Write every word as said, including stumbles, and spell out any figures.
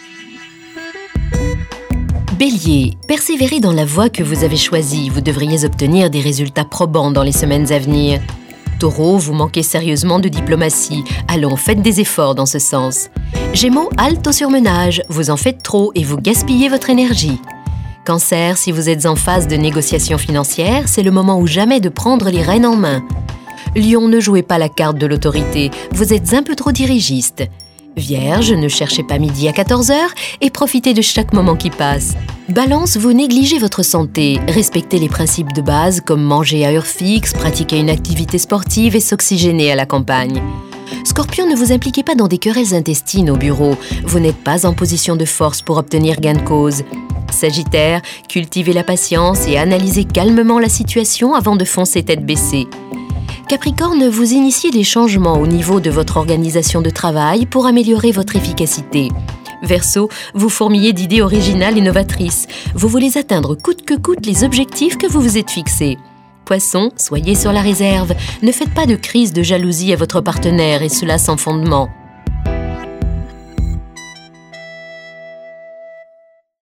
Bélier, persévérez dans la voie que vous avez choisie. Vous devriez obtenir des résultats probants dans les semaines à venir. Taureau, vous manquez sérieusement de diplomatie. Allons, faites des efforts dans ce sens. Gémeaux, halte au surmenage. Vous en faites trop et vous gaspillez votre énergie. Cancer, si vous êtes en phase de négociation financière, c'est le moment ou jamais de prendre les rênes en main. Lion, ne jouez pas la carte de l'autorité. Vous êtes un peu trop dirigiste. Vierge, ne cherchez pas midi à quatorze heures et profitez de chaque moment qui passe. Balance, vous négligez votre santé. Respectez les principes de base comme manger à heure fixe, pratiquer une activité sportive et s'oxygéner à la campagne. Scorpion, ne vous impliquez pas dans des querelles intestines au bureau. Vous n'êtes pas en position de force pour obtenir gain de cause. Sagittaire, cultivez la patience et analysez calmement la situation avant de foncer tête baissée. Capricorne, vous initiez des changements au niveau de votre organisation de travail pour améliorer votre efficacité. Verseau, vous fourmillez d'idées originales et novatrices. Vous voulez atteindre coûte que coûte les objectifs que vous vous êtes fixés. Poisson, soyez sur la réserve. Ne faites pas de crise de jalousie à votre partenaire et cela sans fondement.